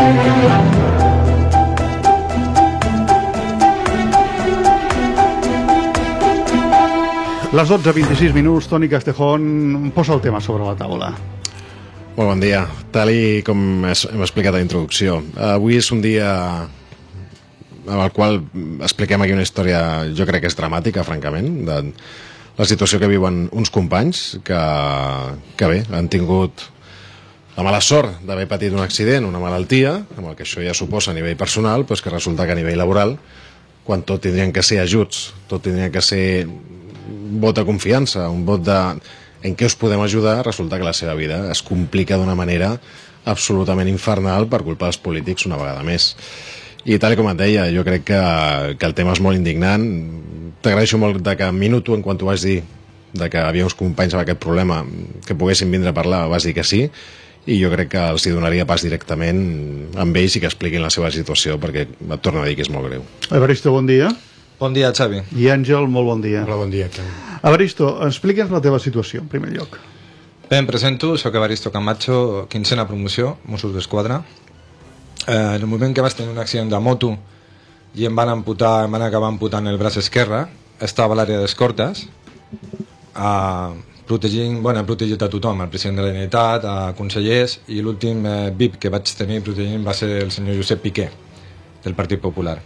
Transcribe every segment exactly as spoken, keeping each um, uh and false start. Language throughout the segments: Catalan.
Les dotze vint-i-sis minuts, Toni Castejón posa el tema sobre la taula. Molt bon dia. Tal i com hem explicat a la introducció, avui és un dia en el qual expliquem aquí una història, jo crec que és dramàtica, francament, de la situació que viuen uns companys que, que bé, han tingut la mala sort d'haver patit un accident, una malaltia, amb el que això ja suposa a nivell personal, però és que resulta que a nivell laboral, quan tot tindrien que ser ajuts, tot tindria que ser un vot de confiança, un vot de en què us podem ajudar, resulta que la seva vida es complica d'una manera absolutament infernal per culpa dels polítics una vegada més. I tal com et deia, jo crec que, que el tema és molt indignant. T'agraeixo molt de que en minuto, en quan tu vas dir de que havia uns companys amb aquest problema que poguessin vindre a parlar, vas dir que sí, i jo crec que els hi donaria pas directament amb ells i que expliquin la seva situació, perquè et torno a dir que és molt greu. Evaristo, bon dia. Bon dia, Xavi. I Àngel, molt bon dia. Hola, bon dia, Xavi. Evaristo, explica'ns la teva situació, en primer lloc. Bé, em presento, soc Evaristo Camacho, quinzena promoció, Mossos d'Esquadra. Eh, en el moment que vaig tenir un accident de moto i em van amputar, em van acabar amputant el braç esquerre, estava a l'àrea d'escortes, eh, protegint, bueno, he protegit a tothom, el president de la Generalitat, a consellers, i l'últim eh, V I P que vaig tenir protegint va ser el senyor Josep Piqué, del Partit Popular.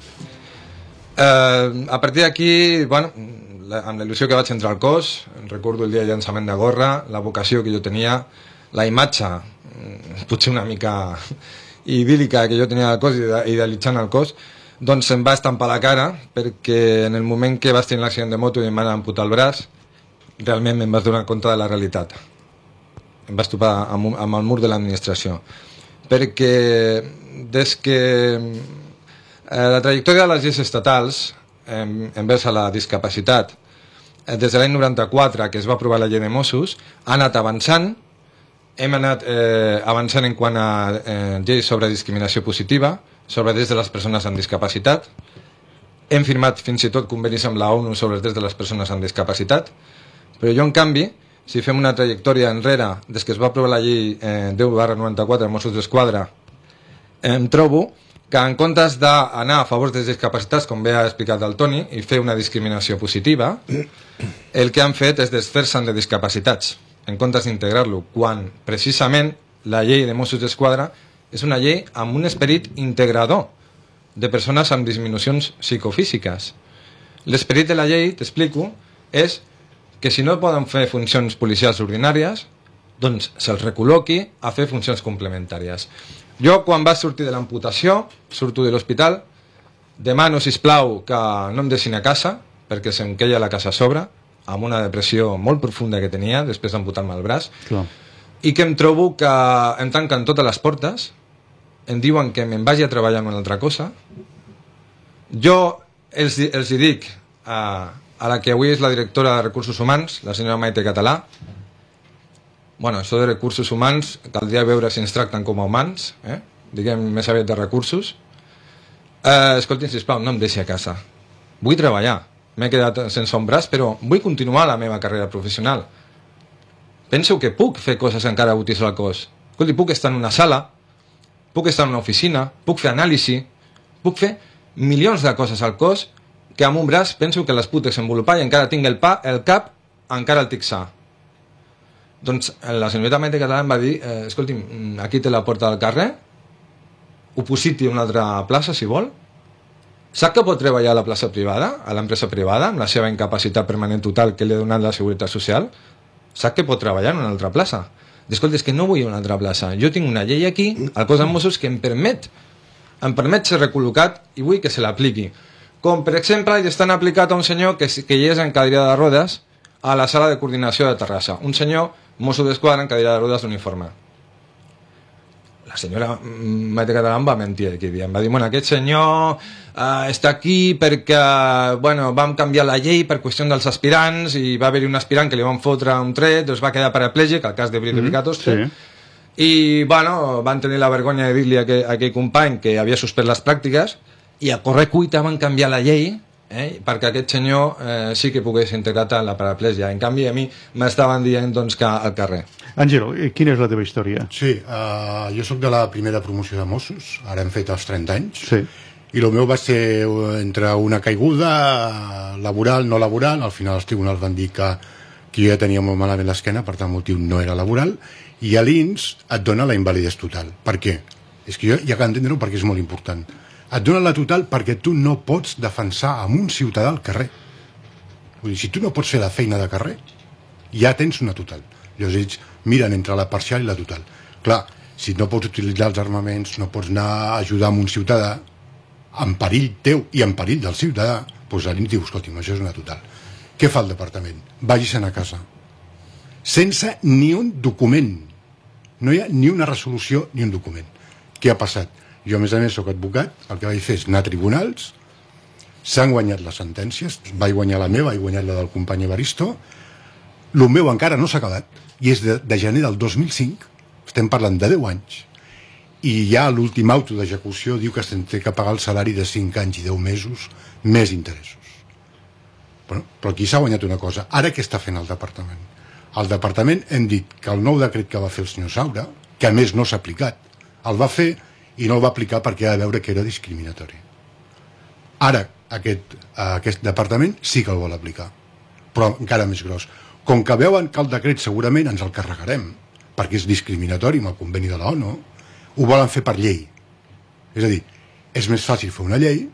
Eh, a partir d'aquí, bueno, la, amb la il·lusió que vaig entrar al cos, recordo el dia de llançament de gorra, la vocació que jo tenia, la imatge, potser una mica idíl·lica que jo tenia al cos, idealitzant el cos, doncs em va estampar la cara, perquè en el moment que vaig tenir l'accident de moto i em van amputar el braç, realment em vaig donar compte de la realitat. Em vaig topar amb, amb el mur de l'administració. Perquè des que eh, la trajectòria de les lleis estatals en, envers a la discapacitat, eh, des de l'any noranta-quatre, que es va aprovar la llei de Mossos, ha anat avançant, hem anat eh, avançant en quant a eh, lleis sobre discriminació positiva, sobre drets de les persones amb discapacitat, hem firmat fins i tot convenis amb la ONU sobre els drets de les persones amb discapacitat, però jo, en canvi, si fem una trajectòria enrere, des que es va aprovar la llei eh, deu barra noranta-quatre de Mossos d'Esquadra, em trobo que en comptes d'anar a favor dels discapacitats, com bé ha explicat el Toni, i fer una discriminació positiva, el que han fet és desfer-se'n de discapacitats, en comptes d'integrar-lo, quan precisament la llei de Mossos d'Esquadra és una llei amb un esperit integrador de persones amb disminucions psicofísiques. L'esperit de la llei, t'explico, és que si no poden fer funcions policials ordinàries, doncs se'ls recol·loqui a fer funcions complementàries. Jo, quan vaig sortir de l'amputació, surto de l'hospital, demano, sisplau, que no em deixin a casa, perquè se'm queia la casa a sobre, amb una depressió molt profunda que tenia, després d'amputar-me el braç, Clar. i que em trobo que em tanquen totes les portes, em diuen que me'n vagi a treballar en una altra cosa. Jo els, els hi dic a, a la que avui és la directora de Recursos Humans, la senyora Maite Català, bueno, això de recursos humans caldria veure si ens tracten com a humans, eh? Diguem més aviat de recursos. Eh, escoltin, sisplau, no em deixi a casa. Vull treballar. M'he quedat sense un braç, però vull continuar la meva carrera professional. Penso que puc fer coses encara útils al cos. Escolti, puc estar en una sala, puc estar en una oficina, puc fer anàlisi, puc fer milions de coses al cos que amb un braç penso que les puc desenvolupar i encara tinc el, pa, el cap, encara el tic sa. Doncs la senyoreta Maite Català em va dir, eh, escolti, aquí té la porta del carrer, opositi a una altra plaça, si vol. Sap que pot treballar a la plaça privada, a l'empresa privada, amb la seva incapacitat permanent total que li ha donat la Seguretat Social? Sap que pot treballar en una altra plaça? Escolta, és que no vull una altra plaça. Jo tinc una llei aquí, al cos de Mossos, que em permet, em permet ser recol·locat i vull que se l'apliqui. Com, per exemple, hi estan aplicat a un senyor que, que hi és en cadira de rodes a la sala de coordinació de Terrassa. Un senyor Mosso d'Esquadra en cadira de rodes d'uniforme. La senyora Maite Català em va mentir aquí. Em va dir, bueno, aquest senyor eh, està aquí perquè bueno, vam canviar la llei per qüestió dels aspirants i va haver-hi un aspirant que li van fotre un tret, doncs va quedar paraplègic, el cas de Brito Picatoste, mm, sí. I bueno, van tenir la vergonya de dir-li a aquell, a aquell company que havia suspès les pràctiques i a corre cuita van canviar la llei eh, perquè aquest senyor eh, sí que pogués integrar en la paraplegia. En canvi, a mi m'estaven dient doncs, que al carrer. Àngel, quina és la teva història? Sí, uh, jo sóc de la primera promoció de Mossos, ara hem fet els trenta anys, Sí. i el meu va ser entre una caiguda laboral, no laboral, al final els tribunals van dir que, que jo ja tenia molt malament l'esquena, per tant el motiu no era laboral, i a l'I N S et dona la invalidesa total. Per què? És que jo ja que entendre-ho perquè és molt important. Et dona la total perquè tu no pots defensar amb un ciutadà al carrer. Vull dir, si tu no pots fer la feina de carrer, ja tens una total. Llavors ells miren entre la parcial i la total. Clar, si no pots utilitzar els armaments, no pots anar a ajudar amb un ciutadà, en perill teu i en perill del ciutadà, doncs l'I N S diu, escolti'm, això és una total. Què fa el departament? Vagi-se'n a casa. Sense ni un document. No hi ha ni una resolució ni un document. Què ha passat? Jo, a més a més, sóc advocat, el que vaig fer és anar a tribunals, s'han guanyat les sentències, vaig guanyar la meva, vaig guanyar la del company Evaristo, el meu encara no s'ha acabat, i és de, de gener del dos mil cinc, estem parlant de deu anys, i ja l'últim auto d'execució diu que s'han de pagar el salari de cinc anys i deu mesos, més interessos. Bueno, però aquí s'ha guanyat una cosa. Ara què està fent el departament? Al departament hem dit que el nou decret que va fer el senyor Saura, que a més no s'ha aplicat, el va fer i no el va aplicar perquè ha de veure que era discriminatori. Ara aquest, aquest departament sí que el vol aplicar, però encara més gros. Com que veuen que el decret segurament ens el carregarem, perquè és discriminatori amb el conveni de l'ONU, ho volen fer per llei. És a dir, és més fàcil fer una llei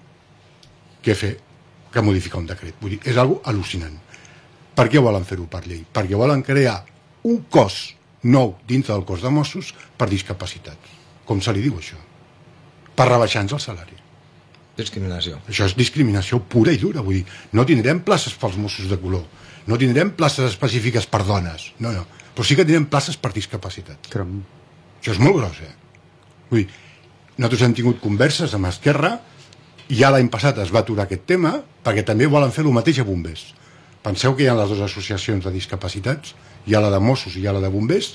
que fer que modificar un decret. Vull dir, és algo al·lucinant. Per què volen fer-ho per llei? Perquè volen crear un cos nou dintre del cos de Mossos per discapacitats. Com se li diu això? Per rebaixar-nos el salari. Discriminació. Això és discriminació pura i dura. Vull dir, no tindrem places pels Mossos de color, no tindrem places específiques per dones, no, no. Però sí que tindrem places per discapacitats. Caram. Això és molt gros, eh? Vull dir, nosaltres hem tingut converses amb Esquerra, i ja l'any passat es va aturar aquest tema, perquè també volen fer el mateix a bombers. Penseu que hi ha les dues associacions de discapacitats, hi ha la de Mossos i hi ha la de bombers,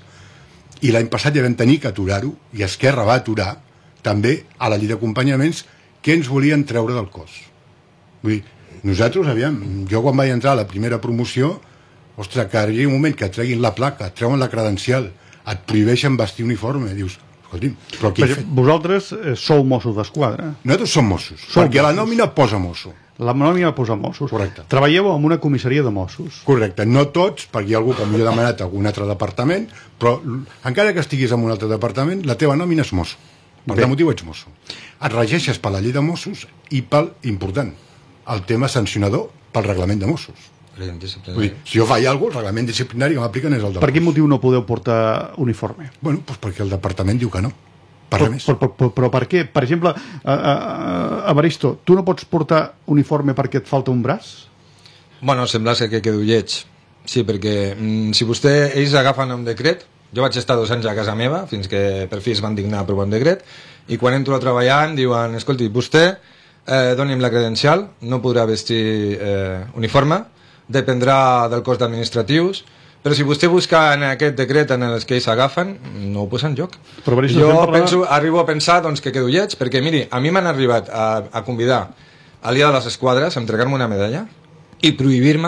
i l'any passat ja vam tenir que aturar-ho, i Esquerra va aturar també a la llei d'acompanyaments que ens volien treure del cos. Vull dir, nosaltres, aviam, jo quan vaig entrar a la primera promoció, ostres, que arribi un moment que et treguin la placa, et treuen la credencial, et prohibeixen vestir uniforme, dius, escolti'm, però què he fet? Vosaltres eh, sou Mossos d'Esquadra. Nosaltres som Mossos, Som perquè a la Mossos. nòmina posa Mosso. La nòmina posa Mossos. Correcte. Treballeu en una comissaria de Mossos. Correcte, no tots, perquè hi ha algú que millor ha demanat a algun altre departament, però encara que estiguis en un altre departament, la teva nòmina és Mosso. Per Bé. tant motiu ets Mosso. Et regeixes per la llei de Mossos i pel, important, el tema sancionador pel reglament de Mossos. Vull dir, si jo faig alguna cosa, el reglament disciplinari que m'apliquen és el de Per quin Mossos. motiu no podeu portar uniforme? Bueno, doncs perquè el departament diu que no. Per Però, res més. però, però, però per què? Per exemple, a, a, a Evaristo, tu no pots portar uniforme perquè et falta un braç? Bueno, sembla ser que quedo lleig. Sí, perquè mm, si vostè, ells agafen un decret, jo vaig estar dos anys a casa meva, fins que per fi es van dignar a aprovar un decret, i quan entro a treballar em diuen, escolti, vostè eh, doni'm la credencial, no podrà vestir eh, uniforme, dependrà del cos d'administratius, però si vostè busca en aquest decret en els que ells agafen, no ho posa en joc. Però, Evaristo, jo estem parlant- penso, arribo a pensar doncs, que quedo lleig, perquè miri, a mi m'han arribat a, a convidar al dia de les esquadres a entregar-me una medalla i prohibir-me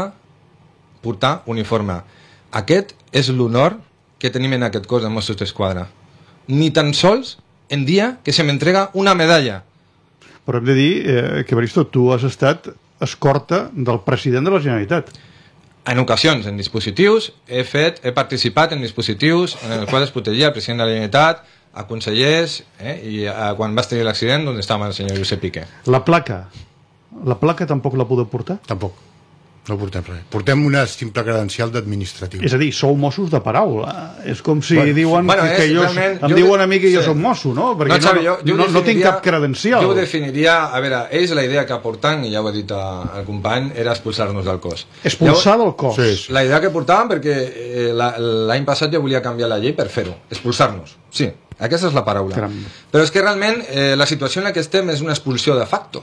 portar uniforme. Aquest és l'honor que tenim en aquest cos de Mossos d'Esquadra. Ni tan sols en dia que se m'entrega una medalla. Però hem de dir eh, que, Evaristo, tu has estat escorta del president de la Generalitat. En ocasions, en dispositius, he fet, he participat en dispositius en els quals es protegia el president de la Generalitat, a consellers, eh, i eh, quan vas tenir l'accident, on estava el senyor Josep Piqué. La placa. La placa tampoc la podeu portar? Tampoc. No portem res. Portem una simple credencial d'administratiu. És a dir, sou Mossos de paraula. És com si Bueno, diuen bueno, que, que és jo, realment- em jo diuen de- a mi que jo sí. soc mosso, no? Perquè no, Xavi, jo- jo no, no tinc definiria- cap credencial. Jo ho definiria, a veure, ells la idea que portaven, i ja ho ha dit el company, era expulsar-nos del cos. Expulsar del cos. Sí, sí. La idea que portaven, perquè eh, la- l'any passat jo volia canviar la llei per fer-ho, expulsar-nos. Sí, aquesta és la paraula. Caram. Però és que realment eh, la situació en la que estem és una expulsió de facto.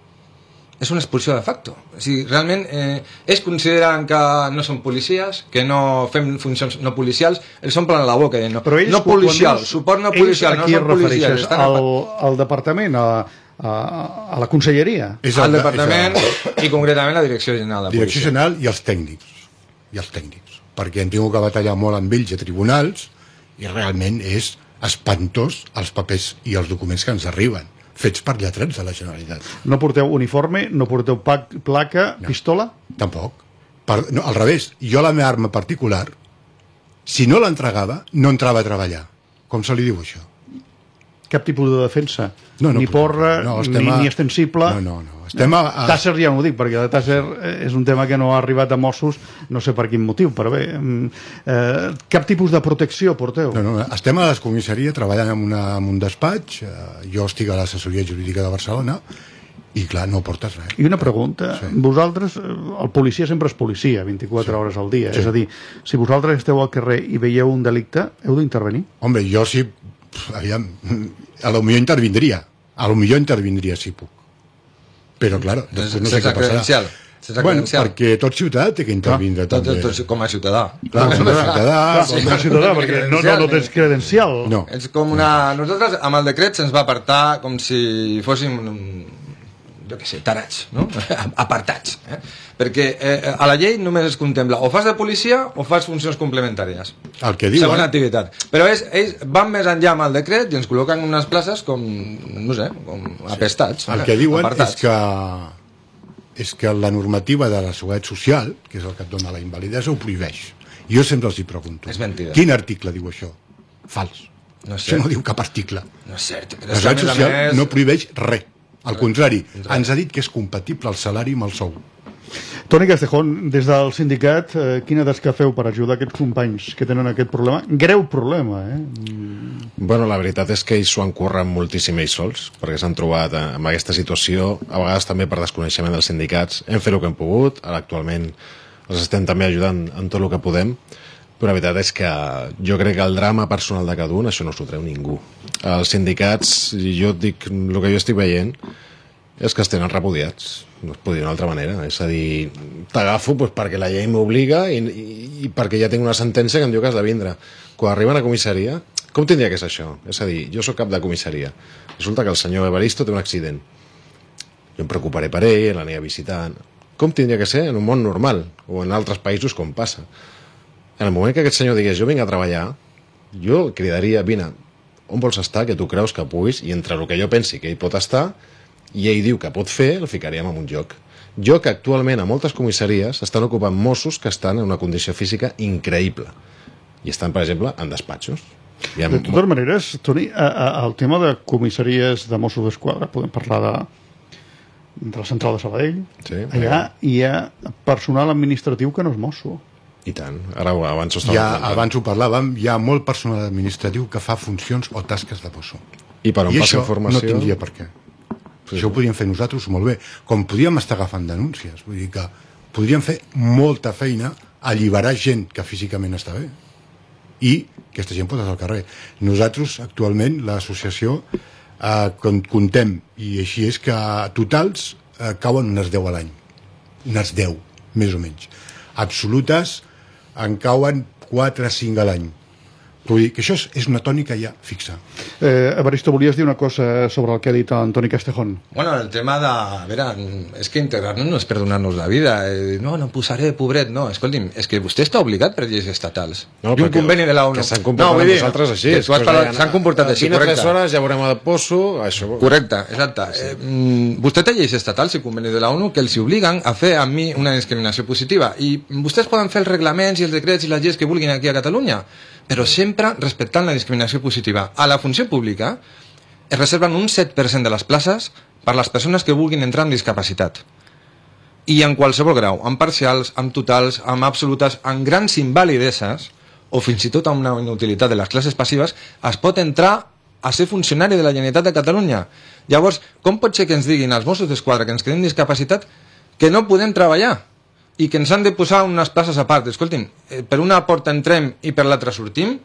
És una expulsió de facto. O sigui, realment eh, ells consideren que no són policies, que no fem funcions no policials, els omplen la boca dient no, Però ells, no quan policial, dius- suport no ells policial, a no qui són es policies. refereixes? Estan Al, a... al departament, a, a, a la conselleria. És al el- departament és el- i concretament la Direcció General de Direcció Policia. General i els tècnics. I els tècnics. Perquè hem tingut que batallar molt amb ells a tribunals i realment és espantós els papers i els documents que ens arriben, fets per lletrats de la Generalitat. No porteu uniforme, no porteu pac, placa, no. pistola? Tampoc. Per, no, al revés, jo la meva arma particular, si no l'entregava, no entrava a treballar. Com se li diu això? Cap tipus de defensa? No, no, ni porra, no, ni, estem a- ni extensible? No, no, no. Estem a, a... Tàsser ja no ho dic, perquè de Tàsser és un tema que no ha arribat a Mossos, no sé per quin motiu, però bé, mm, eh, cap tipus de protecció porteu? No, no, estem a l'escomissaria treballant en, una, en un despatx, eh, jo estic a l'assessoria jurídica de Barcelona i clar, no portes res. I una pregunta, Sí. vosaltres, eh, el policia sempre és policia, vint-i-quatre Sí. hores al dia, Sí. és a dir, si vosaltres esteu al carrer i veieu un delicte, heu d'intervenir? Home, jo sí, pf, aviam, a lo millor intervindria, a lo millor intervindria si puc. Però, clar, després no sé Sense què passarà. credencial. Sense Bueno, credencial. perquè tot ciutadà té que intervindre Tot, també. tot, tot, com a ciutadà. Clar, com a ciutadà, Clar, com a ciutadà, perquè no, no, no tens credencial. No. És com una... Nosaltres, amb el decret, se'ns va apartar com si fóssim, mm, jo què sé, tarats, no? Apartats. Eh? Perquè eh, a la llei només es contempla o fas de policia o fas funcions complementàries. El que diuen... Segona activitat. Però és, ells van més enllà amb el decret i ens col·loquen en unes places com, no sé, com apestats. El que diuen apartats. és que és que la normativa de la seguretat social, que és el que et dona la invalidesa, ho prohibeix. Jo sempre els hi pregunto. És mentida. Quin article diu això? Fals. No és Això cert. no diu cap article. No és cert. La seguretat social més... no prohibeix res. Al contrari, ens ha dit que és compatible el salari amb el sou. Toni Castejón, des del sindicat, eh, quina tasca feu per ajudar aquests companys que tenen aquest problema? Greu problema, eh? Bueno, la veritat és que ells s'ho han currat moltíssim ells sols, perquè s'han trobat eh, amb aquesta situació, a vegades també per desconeixement dels sindicats. Hem fet el que hem pogut, ara actualment els estem també ajudant en tot el que podem, però la veritat és que jo crec que el drama personal de cada un, això no s'ho treu ningú. Els sindicats, jo et dic, el que jo estic veient és que es tenen repudiats, no es pot dir d'una altra manera, és a dir, t'agafo pues, perquè la llei m'obliga i, i, i perquè ja tinc una sentència que em diu que has de vindre. Quan arriben a comissaria, com tindria que ser això? És a dir, jo sóc cap de comissaria, resulta que el senyor Evaristo té un accident, jo em preocuparé per ell, l'aniré a visitar. Com tindria que ser en un món normal, o en altres països com passa? En el moment que aquest senyor digués jo vinc a treballar, jo cridaria, vine, on vols estar, que tu creus que puguis, i entre el que jo pensi que ell pot estar i ell diu que pot fer, el ficaríem en un lloc. Jo que actualment a moltes comissaries estan ocupant Mossos que estan en una condició física increïble i estan, per exemple, en despatxos. I De amb... totes maneres, Toni, a, a, el tema de comissaries de Mossos d'Esquadra, podem parlar de, de la central de Sabadell, Sí, allà hi ha personal administratiu que no és mosso. I tant, ara abans ho estava Ja, comentant. abans ho parlàvem, hi ha molt personal administratiu que fa funcions o tasques de mosso. I per on I passa això informació... no tindria per què. Sí, Això ho podríem fer nosaltres molt bé. Com podríem estar agafant denúncies. Vull dir que podríem fer molta feina, alliberar gent que físicament està bé i aquesta gent pot estar al carrer. Nosaltres, actualment, l'associació, eh, com comptem, i així és que totals eh, cauen unes deu a l'any. Unes deu, més o menys. Absolutes en cauen quatre a cinc a l'any. Vull dir que això és, és una tònica ja fixa. Eh, Evaristo, volies dir una cosa sobre el que ha dit Antoni Castejón? Bueno, el tema de... A veure, és que integrar-nos no és perdonar-nos la vida. Eh, no, no posaré, pobret. No, escolti'm, és que vostè està obligat per lleis estatals. No, I un perquè- conveni de la ONU. que s'han comportat no, vull amb dir, vosaltres així. que tu has És que us parlat- deien, S'han comportat així, vine correcte. tres hores, ja veurem el poso... Això... Correcte, exacte. Eh, mm, vostè té lleis estatals i convenis de la ONU que els obliguen a fer a mi una discriminació positiva. I vostès poden fer els reglaments i els decrets i les lleis que vulguin aquí a Catalunya, però sempre respectant la discriminació positiva. A la funció pública es reserven un set per cent de les places per les persones que vulguin entrar amb discapacitat. I en qualsevol grau, amb parcials, amb totals, amb absolutes, amb grans invalideses, o fins i tot amb una inutilitat de les classes passives, es pot entrar a ser funcionari de la Generalitat de Catalunya. Llavors, com pot ser que ens diguin els Mossos d'Esquadra que ens quedem discapacitat que no podem treballar i que ens han de posar unes places a part? Escoltin, eh, per una porta entrem i per l'altra sortim?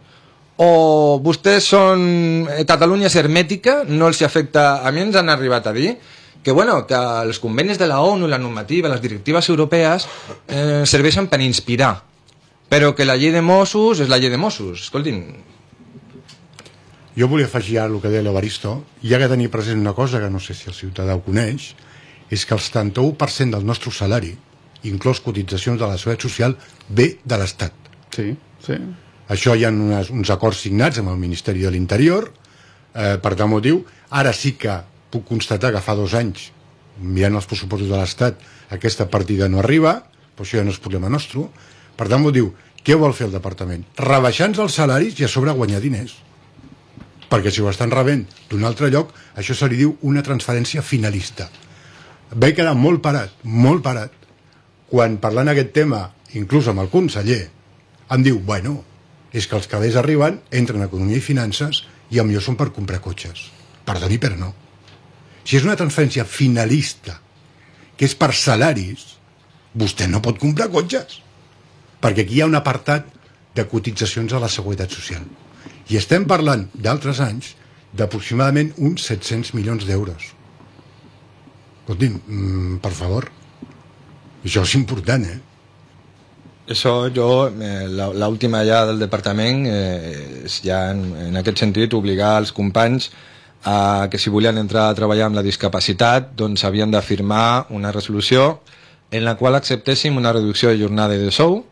O vostès són... eh, Catalunya és hermètica, no els afecta... A mi ens han arribat a dir que, bueno, que els convenis de la ONU, la normativa, les directives europees eh, serveixen per inspirar, però que la llei de Mossos és la llei de Mossos. Escoltin... Jo volia afegir ara el que deia l'Evaristo, i ha de tenir present una cosa que no sé si el ciutadà ho coneix, és que el setanta-u per cent del nostre salari, inclòs cotitzacions de la Seguretat Social, ve de l'Estat. Sí, sí. Això hi ha unes, uns acords signats amb el Ministeri de l'Interior, eh, per tal motiu. Ara sí que puc constatar que fa dos anys, mirant els pressupostos de l'Estat, aquesta partida no arriba, però això ja no és problema nostre. Per tant, motiu, què vol fer el departament? Rebaixar-nos els salaris i a sobre guanyar diners. Perquè si ho estan rebent d'un altre lloc, això se li diu una transferència finalista. Vaig quedar molt parat, molt parat, quan parlant aquest tema, inclús amb el conseller, em diu, bueno, és que els calés arriben, entren a Economia i Finances i a millor són per comprar cotxes. Perdoni, però no. Si és una transferència finalista, que és per salaris, vostè no pot comprar cotxes, perquè aquí hi ha un apartat de cotitzacions a la Seguretat Social. I estem parlant d'altres anys d'aproximadament uns set-cents milions d'euros. Escolti'm, mm, per favor, això és important, eh? Això jo, eh, l'última ja del departament, eh, és ja en, en aquest sentit obligar els companys a que si volien entrar a treballar amb la discapacitat doncs havien de firmar una resolució en la qual acceptéssim una reducció de jornada i de sou,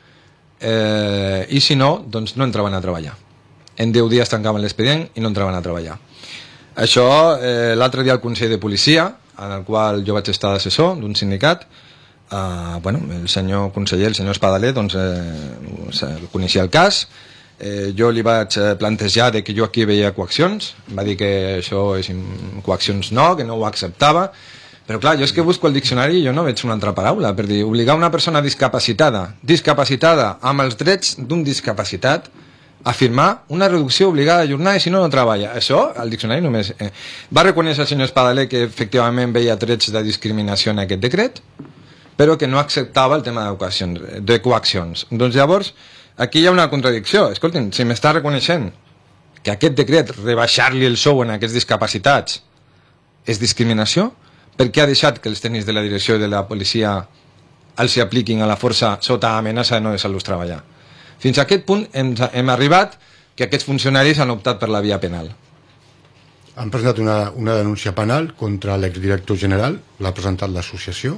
eh, i si no, doncs no entraven a treballar. En deu dies tancaven l'expedient i no entraven a treballar. Això, eh, l'altre dia al Consell de Policia, en el qual jo vaig estar d'assessor d'un sindicat, eh, bueno, el senyor conseller, el senyor Espadaler, doncs eh, coneixia el cas. Eh, jo li vaig plantejar de que jo aquí veia coaccions, em va dir que això és coaccions no, que no ho acceptava, però clar, jo és que busco el diccionari i jo no veig una altra paraula per dir obligar una persona discapacitada discapacitada amb els drets d'un discapacitat a firmar una reducció obligada de jornada i si no, no treballa. Això, el diccionari només... Eh, va reconèixer el senyor Espadaler que efectivament veia trets de discriminació en aquest decret, però que no acceptava el tema de coaccions. De coaccions. Doncs llavors, aquí hi ha una contradicció. Escoltin, si m'està reconeixent que aquest decret, rebaixar-li el sou en aquests discapacitats, és discriminació, per què ha deixat que els tècnics de la direcció de la policia els apliquin a la força sota amenaça de no deixar-los treballar? Fins a aquest punt hem, hem arribat que aquests funcionaris han optat per la via penal. Han presentat una, una denúncia penal contra l'exdirector general, l'ha presentat l'associació,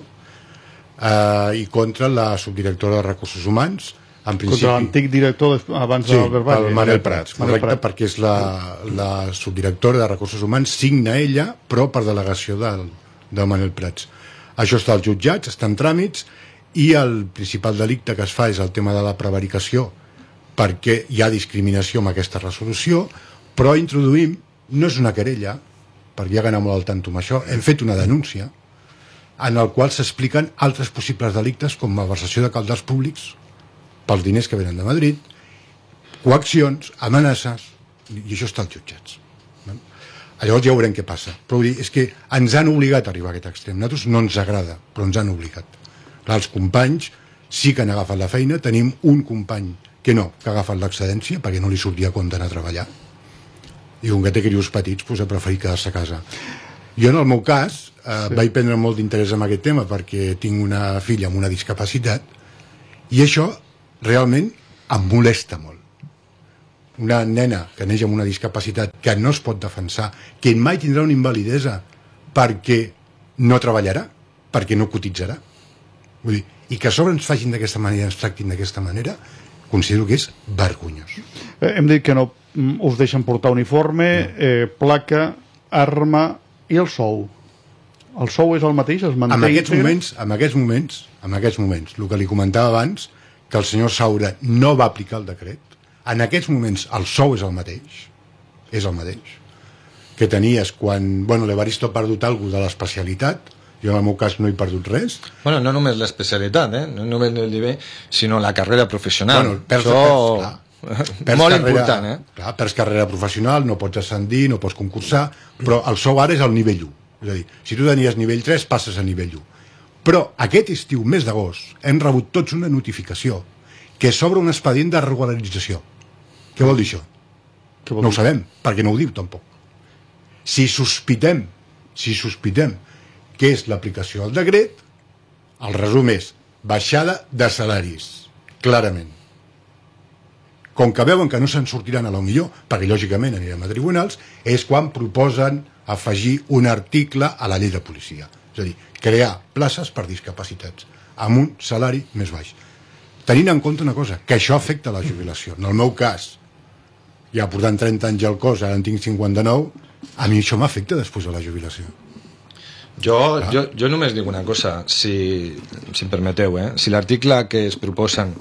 eh, i contra la subdirectora de Recursos Humans, en principi... Contra l'antic director abans sí, de l'Albert Valle. el Manel Prats, Manel correcte, Prats. perquè és la, la subdirectora de Recursos Humans, signa ella, però per delegació del, del Manel Prats. Això està als jutjats, està en tràmits, i el principal delicte que es fa és el tema de la prevaricació, perquè hi ha discriminació amb aquesta resolució, però introduïm, no és una querella, perquè ja que anem molt al tanto amb això, hem fet una denúncia en el qual s'expliquen altres possibles delictes com malversació de cabals públics pels diners que venen de Madrid, coaccions, amenaces, i això està als jutjats. Llavors ja veurem què passa. Però vull dir, és que ens han obligat a arribar a aquest extrem. A nosaltres no ens agrada, però ens han obligat. Clar, els companys sí que han agafat la feina, tenim un company que no, que ha agafat l'excedència perquè no li sortia compte anar a treballar, i un que té crios petits pues, ha preferit quedar-se a casa. Jo en el meu cas eh, sí. vaig prendre molt d'interès en aquest tema perquè tinc una filla amb una discapacitat i això realment em molesta molt. Una nena que neix amb una discapacitat que no es pot defensar, que mai tindrà una invalidesa perquè no treballarà, perquè no cotitzarà. Vull dir, i que a sobre ens facin d'aquesta manera, ens tractin d'aquesta manera, considero que és vergonyós. Eh, hem dit que no us deixen portar uniforme, no. eh, placa, arma i el sou. El sou és el mateix? Es manté en aquests moments, en aquests moments, en aquests moments, el que li comentava abans, que el senyor Saura no va aplicar el decret, en aquests moments el sou és el mateix, és el mateix, que tenies quan, bueno, l'Evaristo ha perdut alguna de l'especialitat. Jo en el meu cas no he perdut res. Bueno, no només l'especialitat, eh? no només el nivell, sinó la carrera professional. Bueno, perds, Això... perds, perds molt carrera, important, eh? Clar, perds carrera professional, no pots ascendir, no pots concursar, però el sou ara és el nivell u. És a dir, si tu tenies nivell tres, passes a nivell u. Però aquest estiu, mes d'agost, hem rebut tots una notificació que s'obre un expedient de regularització. Què vol dir això? Vol no dir? Ho sabem, perquè no ho diu tampoc. Si sospitem, si sospitem que és l'aplicació del decret, el resum és baixada de salaris, clarament. Com que veuen que no se'n sortiran a lo millor, perquè lògicament anirem a tribunals, és quan proposen afegir un article a la llei de policia. És a dir, crear places per discapacitats amb un salari més baix. Tenint en compte una cosa, que això afecta la jubilació. En el meu cas, ja portant trenta anys al cos, ara en tinc cinquanta-nou, a mi això m'afecta després de la jubilació. Jo, jo, jo només dic una cosa, si, si em permeteu, eh? Si l'article que es proposen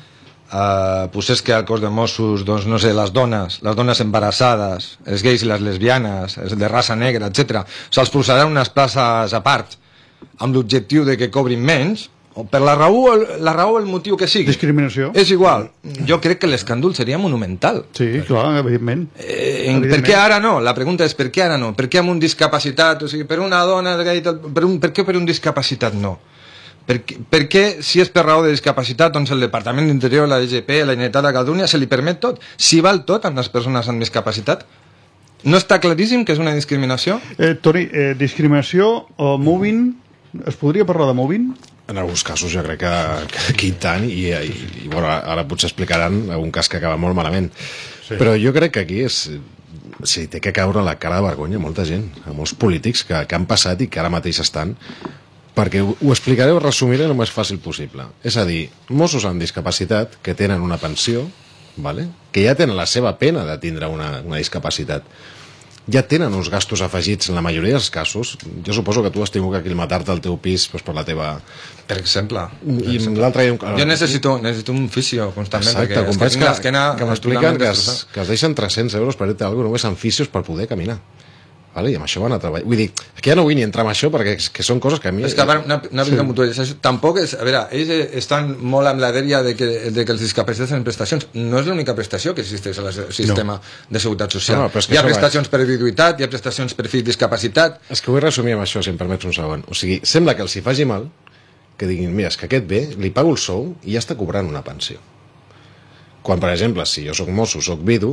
Uh, posés que al cos de Mossos, doncs, no sé, les dones, les dones embarassades, els gais i les lesbianes, els de raça negra, etcètera, se'ls posaran unes places a part amb l'objectiu de que cobrin menys, o per la raó, la raó o el motiu que sigui. Discriminació. És igual. Jo crec que l'escàndol seria monumental. Sí, clar, evidentment. Eh, evidentment. Per què ara no? La pregunta és per què ara no? Per què amb un discapacitat? O sigui, per una dona, per, un, per què per un discapacitat no? Per, per què, si és per raó de discapacitat, doncs el Departament d'Interior, la D G P, la Generalitat de Catalunya, se li permet tot? Si val tot amb les persones amb discapacitat? No està claríssim que és una discriminació? Eh, Toni, eh, discriminació o moving, es podria parlar de moving? En alguns casos jo crec que, que aquí tant, i, i, i bueno, ara potser explicaran algun cas que acaba molt malament. Sí. Però jo crec que aquí és... Sí, té que caure la cara de vergonya a molta gent, a molts polítics que, que han passat i que ara mateix estan... perquè ho, ho explicaré o resumiré el més fàcil possible. És a dir, Mossos amb discapacitat que tenen una pensió, vale? Que ja tenen la seva pena de tindre una, una discapacitat, ja tenen uns gastos afegits en la majoria dels casos. Jo suposo que tu has tingut que aclimatar-te al teu pis doncs, per la teva... Per exemple. I l'altre dia... Jo necessito, necessito un fisio constantment. Exacte, perquè com és que, que, que, que m'expliquen que, es, que es deixen tres-cents euros per dir-te alguna cosa només en fisios per poder caminar. Vale, i amb això van a treballar. Vull dir, que ja no vull ni entrar en això perquè que són coses que a mi... És que a veure, una, una mica sí. mutual. Tampoc és... A veure, ells estan molt amb la dèria de que, de que els discapacitats tenen prestacions. No és l'única prestació que existeix al sistema no. de seguretat social. No, no, hi ha prestacions va... per viduïtat, hi ha prestacions per fill discapacitat... És que vull resumir amb això, si em permets un segon. O sigui, sembla que els hi faci mal que diguin, mira, és que aquest ve, li pago el sou i ja està cobrant una pensió. Quan, per exemple, si jo soc mosso, soc vidu,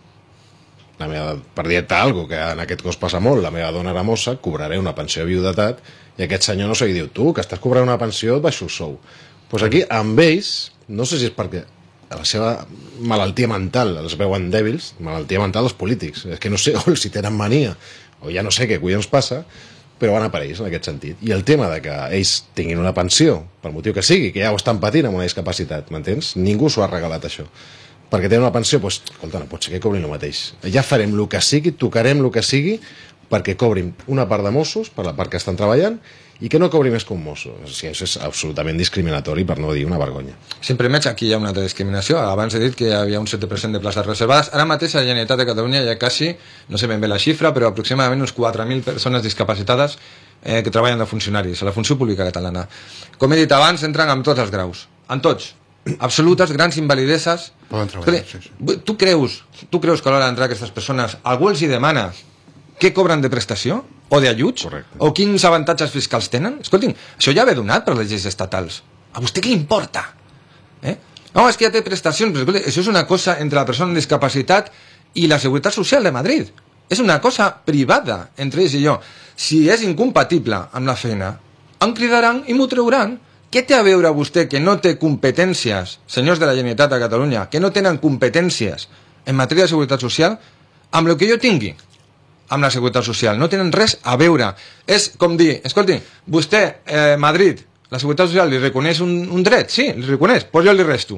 la meva, per dir-te alguna cosa, que en aquest cos passa molt, la meva dona era mossa, cobraré una pensió de viudetat, i aquest senyor no sé què diu, tu, que estàs cobrant una pensió, et baixo el sou. Doncs pues aquí, amb ells, no sé si és perquè la seva malaltia mental els veuen dèbils, malaltia mental dels polítics, és que no sé, o si tenen mania, o ja no sé què collons passa, però van a per ells en aquest sentit. I el tema de que ells tinguin una pensió, pel motiu que sigui, que ja ho estan patint amb una discapacitat, m'entens? Ningú s'ho ha regalat, això. Perquè tenen una pensió, doncs, escolta, no pot ser que cobrin el mateix. Ja farem el que sigui, tocarem el que sigui, perquè cobrin una part de Mossos, per la part que estan treballant, i que no cobri més que un mosso. O sigui, això és absolutament discriminatori, per no dir una vergonya. Sempre més, aquí hi ha una altra discriminació. Abans he dit que hi havia un set per cent de places reservades. Ara mateix a la Generalitat de Catalunya hi ha quasi, no sé ben bé la xifra, però aproximadament uns quatre mil persones discapacitades eh, que treballen de funcionaris a la funció pública catalana. Com he dit abans, entren amb tots els graus. En tots. Absolutes, grans invalideses. Poden treballar, sí, sí. Tu creus, tu creus que a l'hora d'entrar aquestes persones algú els hi demana què cobren de prestació? O d'ajuts? O quins avantatges fiscals tenen? Escoltin, això ja ve donat per les lleis estatals. A vostè què importa? Eh? No, és que ja té prestacions, però escolti, això és una cosa entre la persona amb discapacitat i la Seguretat Social de Madrid. És una cosa privada entre ells i jo. Si és incompatible amb la feina, em cridaran i m'ho trauran. Què té a veure vostè que no té competències, senyors de la Generalitat de Catalunya, que no tenen competències en matèria de seguretat social, amb el que jo tingui amb la seguretat social? No tenen res a veure. És com dir, escolti, vostè, eh, Madrid, la seguretat social li reconeix un, un dret? Sí, li reconeix, doncs jo li resto.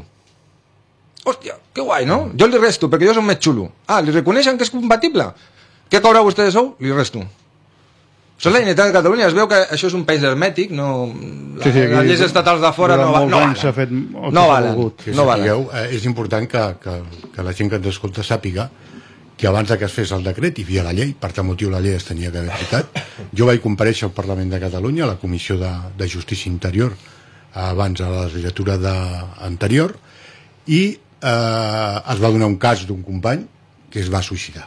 Hòstia, que guai, no? Jo li resto, perquè jo soc més xulo. Ah, li reconeixen que és compatible? Què cobra vostè de sou? Li resto. Això és la Generalitat de Catalunya. Es veu que això és un país hermètic, no... Sí, sí, les lleis estatals de fora no, no valen. Fet no valen. Sí, no valen. Sapigueu, eh, és important que, que, que la gent que ens escolta sàpiga que abans que es fes el decret hi havia la llei, per tal motiu la llei es tenia que haver aplicat. Jo vaig comparèixer al Parlament de Catalunya, a la Comissió de, de Justícia Interior, abans a la legislatura de, anterior, i eh, es va donar un cas d'un company que es va suïcidar.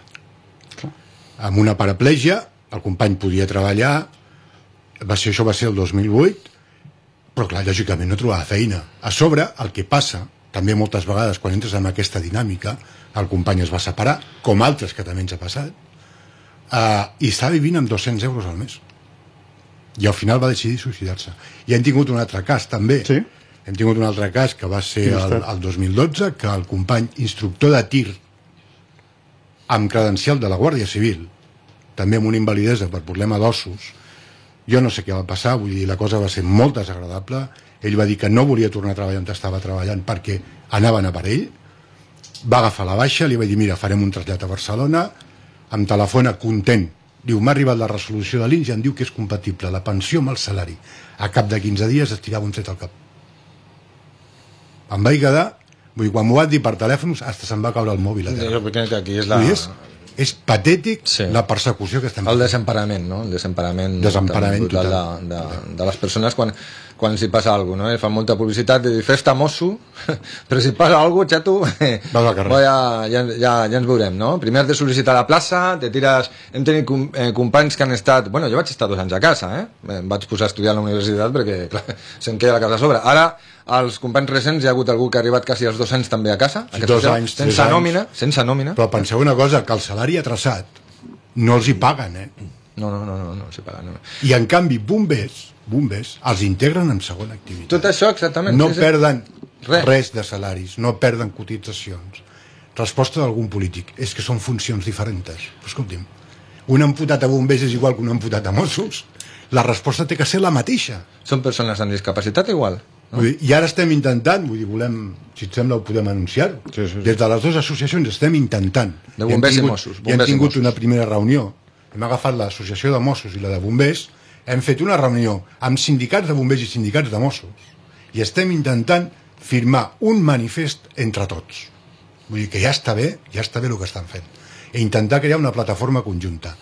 Amb una paraplegia, el company podia treballar, va ser, això va ser el dos mil vuit, però clar, lògicament no trobava feina. A sobre, el que passa, també moltes vegades quan entres en aquesta dinàmica, el company es va separar, com altres que també ens ha passat, eh, i està vivint amb dos-cents euros al mes. I al final va decidir suïcidar-se. I hem tingut un altre cas, també. Sí? Hem tingut un altre cas que va ser el, el dos mil dotze, que el company instructor de tir amb credencial de la Guàrdia Civil, també amb una invalidesa per problema d'ossos, jo no sé què va passar, vull dir, la cosa va ser molt desagradable. Ell va dir que no volia tornar a treballar on estava treballant perquè anaven a per ell, va agafar la baixa, li va dir, mira, farem un trasllat a Barcelona, em telefona content, diu, m'ha arribat la resolució de l'I N S i em diu que és compatible la pensió amb el salari. A cap de quinze dies es tirava un tret al cap. Em vaig quedar, vull dir, quan m'ho va dir per telèfons, hasta se'm va caure el mòbil a terra. Aquí és la... És, és patètic, sí, la persecució que estem fent. El desemparament, no? El desemparament, desemparament total, total. De, de, de les persones quan, quan els hi passa alguna cosa, no? Fan molta publicitat de dir, festa mosso, però si passa alguna cosa, xato, bo, ja, ja, ja, ja ens veurem, no? Primer has de sol·licitar la plaça, te tires... Hem tenit com, eh, companys que han estat... Bueno, jo vaig estar dos anys a casa, eh? Em vaig posar a estudiar a la universitat perquè, clar, se'm queda la casa a sobre. Ara, als companys recents hi ha hagut algú que ha arribat quasi als dos anys també a casa, sí, dos anys, sense nòmina, sense nòmina. Però penseu una cosa, que el salari atrasat no els hi paguen, eh? No, no, no, no, no els hi paguen. No. I en canvi, bombers, bombers, els integren en segona activitat. Tot això, exactament. No sí, perden res. res de salaris, no perden cotitzacions. Resposta d'algun polític, és que són funcions diferents. Però escolti'm, un amputat a bombers és igual que un amputat a Mossos. La resposta té que ser la mateixa. Són persones amb discapacitat igual. No? Vull dir, i ara estem intentant, vull dir, volem, si et sembla ho podem anunciar, sí, sí, sí. Des de les dues associacions estem intentant. De bombers i, tingut, i Mossos. I hem tingut una primera reunió, hem agafat l'associació de Mossos i la de bombers, hem fet una reunió amb sindicats de bombers i sindicats de Mossos i estem intentant firmar un manifest entre tots. Vull dir que ja està bé, ja està bé el que estan fent. I intentar crear una plataforma conjunta.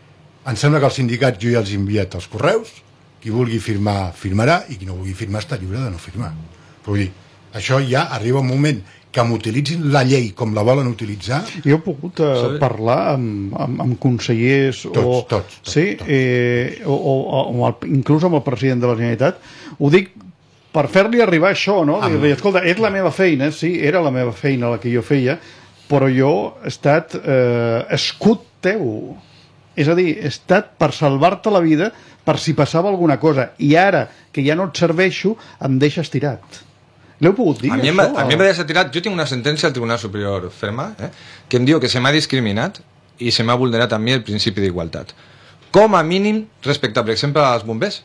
Em sembla que els sindicats jo ja els he enviat els correus, qui vulgui firmar, firmarà, i qui no vulgui firmar està lliure de no firmar. Però vull dir, això ja arriba un moment que m'utilitzin la llei com la volen utilitzar. Jo he pogut uh, sí. parlar amb, amb, amb consellers tots, o, tots, tots, sí, tots. Eh, o, o, o el, inclús amb el president de la Generalitat. Ho dic per fer-li arribar això, no? Amb... Dir-li, escolta, és la meva feina, sí, era la meva feina la que jo feia, però jo he estat eh, escut teu. És a dir, he estat per salvar-te la vida per si passava alguna cosa, i ara que ja no et serveixo em deixes tirat. L'heu pogut dir, a mi, això? A mi m'ha deixat tirat. Jo tinc una sentència al Tribunal Superior ferma, eh, que em diu que se m'ha discriminat i se m'ha vulnerat a mi el principi d'igualtat, com a mínim respecte, per exemple, als bombers,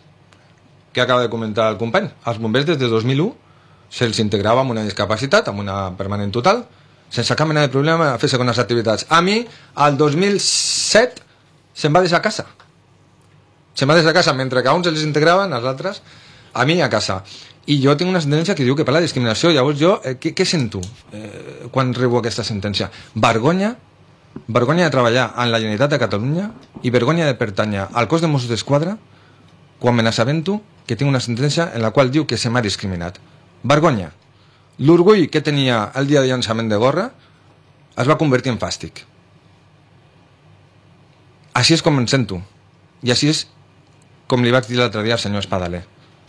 que acaba de comentar el company. Els bombers des de dos mil u se'ls integrava amb una discapacitat, amb una permanent total, sense cap mena de problema a fer segones activitats. A mi, al dos mil set se'm va deixar a casa. Se'm va deixar a casa, mentre que a uns els integraven, als altres, a mi a casa. I jo tinc una sentència que diu que per la discriminació, llavors jo, eh, què, què sento eh, quan rebo aquesta sentència? Vergonya, vergonya de treballar en la Generalitat de Catalunya i vergonya de pertànyer al cos de Mossos d'Esquadra quan me n'assabento que tinc una sentència en la qual diu que se m'ha discriminat. Vergonya. L'orgull que tenia el dia de llançament de gorra es va convertir en fàstic. Així és com em sento. I així és com li vaig dir l'altre dia al senyor Espadaler.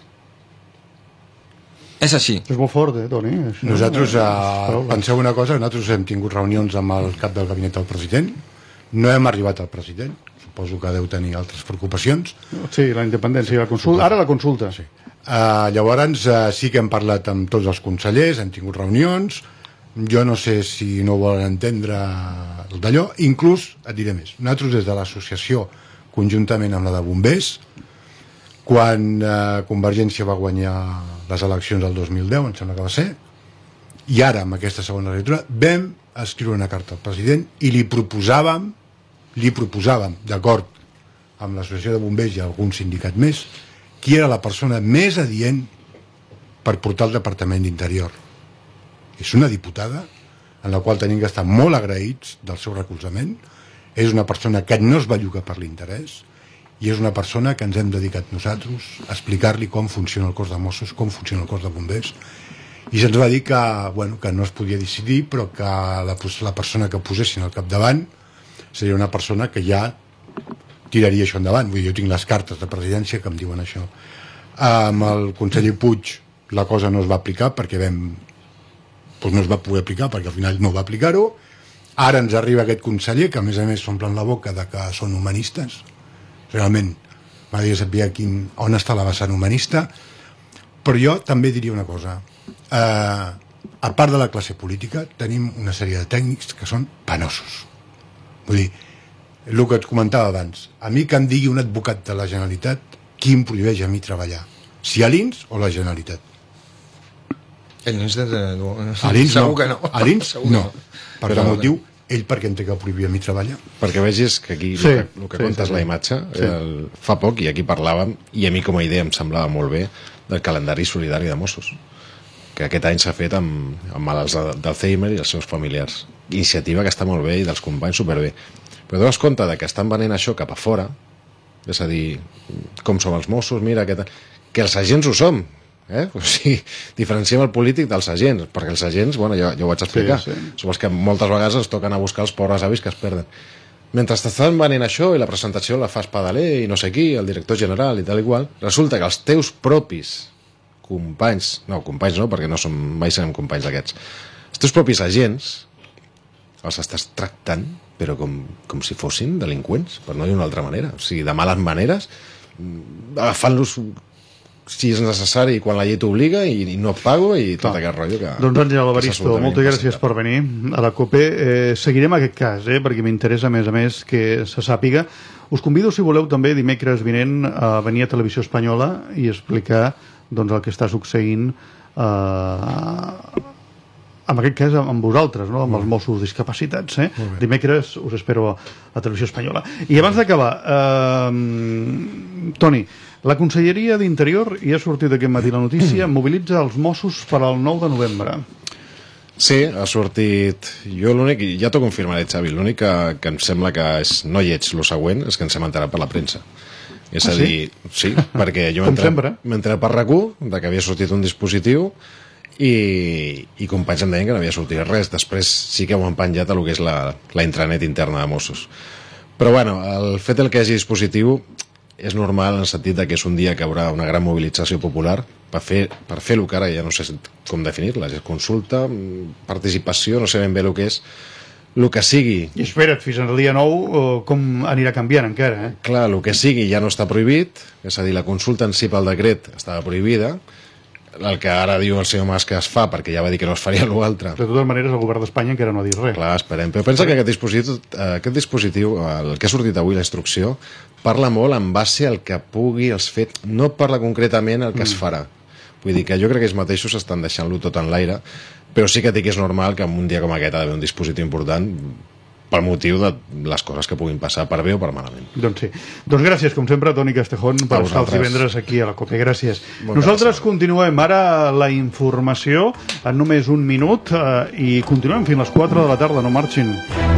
És així. És molt fort, eh, Toni? Això, nosaltres, eh, penseu una cosa, nosaltres hem tingut reunions amb el cap del gabinet del president, no hem arribat al president, suposo que deu tenir altres preocupacions. Sí, la independència i la consulta. Ara la consulta. Sí. Uh, llavors uh, sí que hem parlat amb tots els consellers, hem tingut reunions, jo no sé si no volen entendre el d'allò, inclús, et diré més, nosaltres des de l'associació, conjuntament amb la de bombers, quan uh, Convergència va guanyar les eleccions del dos mil deu, em sembla que va ser, i ara, amb aquesta segona lectura, vam escriure una carta al president i li proposàvem, li proposàvem, d'acord amb l'associació de bombers i algun sindicat més, qui era la persona més adient per portar el Departament d'Interior. És una diputada en la qual tenim que estar molt agraïts del seu recolzament, és una persona que no es belluga per l'interès i és una persona que ens hem dedicat nosaltres a explicar-li com funciona el cos de Mossos, com funciona el cos de bombers, i se'ns va dir que, bueno, que no es podia decidir, però que la, la persona que posessin al capdavant seria una persona que ja tiraria això endavant. Vull dir, jo tinc les cartes de presidència que em diuen això. Amb el conseller Puig la cosa no es va aplicar perquè vam... doncs no es va poder aplicar perquè al final no va aplicar-ho. Ara ens arriba aquest conseller que a més a més s'omplen la boca de que són humanistes. Realment m'agradaria saber quin, on està la vessant humanista, Però jo també diria una cosa. Eh, a part de la classe política, tenim una sèrie de tècnics que són penosos. Vull dir, el que et comentava abans, a mi que em digui un advocat de la Generalitat qui em prohibeix a mi treballar, si a l'I N S o la Generalitat. A l'I N S de... A l'I N S segur no. que no. A l'I N S no. Per Però- quin motiu, ell per què em té que prohibir a mi treballar? Perquè vegis que aquí Sí, el que, el que sí, compta sí, és la sí. imatge. Sí. El, fa poc, i aquí parlàvem, i a mi com a idea em semblava molt bé, del calendari solidari de Mossos, que aquest any s'ha fet amb, amb malalts de- d'Alzheimer i els seus familiars. Iniciativa que està molt bé i dels companys superbé. Però dones compte de que estan venent això cap a fora, és a dir, com som els Mossos, mira, que, que els agents ho som, eh? O sigui, diferenciem el polític dels agents, perquè els agents, bueno, ja, ja ho vaig explicar, Sí, sí. són els que moltes vegades ens toquen a buscar els pobres avis que es perden. Mentre t'estan venent això i la presentació la fa Espadaler i no sé qui, el director general i tal i qual, resulta que els teus propis companys, no, companys no, perquè no som, mai serem companys d'aquests, els teus propis agents els estàs tractant però com, com si fossin delinqüents, per no dir una altra manera, o sigui, de males maneres, agafant-los si és necessari quan la llei t'obliga i, i no et pago i tot Clar. aquest rotllo que... Doncs Àngel que és Alvaristo, absolutament moltes gràcies imprescindible. per venir a la COPE. Eh, seguirem aquest cas, eh, perquè m'interessa a més a més que se sàpiga. Us convido, si voleu, també dimecres vinent a venir a Televisió Espanyola i explicar doncs, el que està succeint eh, en aquest cas amb vosaltres, no? amb els Mossos discapacitats. Eh? Dimecres us espero a Televisió Espanyola. I abans d'acabar, eh, Toni, la Conselleria d'Interior, ja ha sortit aquest matí la notícia, mobilitza els Mossos per al nou de novembre. Sí, ha sortit... Jo l'únic, ja t'ho confirmaré, Xavi, l'únic que, que em sembla que és, no lleig lo següent és que ens hem enterat per la premsa. És Ah, a sí? dir, sí, perquè jo Com m'he enterat- sempre. m'he enterat per RAC u de que havia sortit un dispositiu i, i companys em deien que no havia sortit res. Després sí que ho han penjat a lo que és la, la intranet interna de Mossos. Però bueno, el fet del que hi hagi dispositiu és normal en el sentit de que és un dia que hi haurà una gran mobilització popular per fer, per fer el que ara ja no sé com definir-la, és consulta, participació, no sé ben bé el que és, el que sigui. I espera't, fins al dia nou, eh, com anirà canviant encara, eh? Clar, el que sigui ja no està prohibit, és a dir, la consulta en si pel decret estava prohibida, el que ara diu el senyor Mas que es fa, perquè ja va dir que no es faria l'altre. De totes maneres, el govern d'Espanya encara no ha dit res. Clar, esperem. Però pensa que aquest dispositiu, eh, aquest dispositiu, el que ha sortit avui, la instrucció, parla molt en base al que pugui els fet, no parla concretament el que es farà. Vull dir que jo crec que ells mateixos estan deixant-lo tot en l'aire, però sí que dic que és normal que en un dia com aquest ha d'haver un dispositiu important pel motiu de les coses que puguin passar per bé o per malament. Doncs sí. Doncs gràcies, com sempre, Toni Castejón, per A estar els vosaltres. divendres aquí a la COPE. Gràcies. Bon Nosaltres cap de continuem ara la informació en només un minut eh, i continuem fins les quatre de la tarda. No marxin.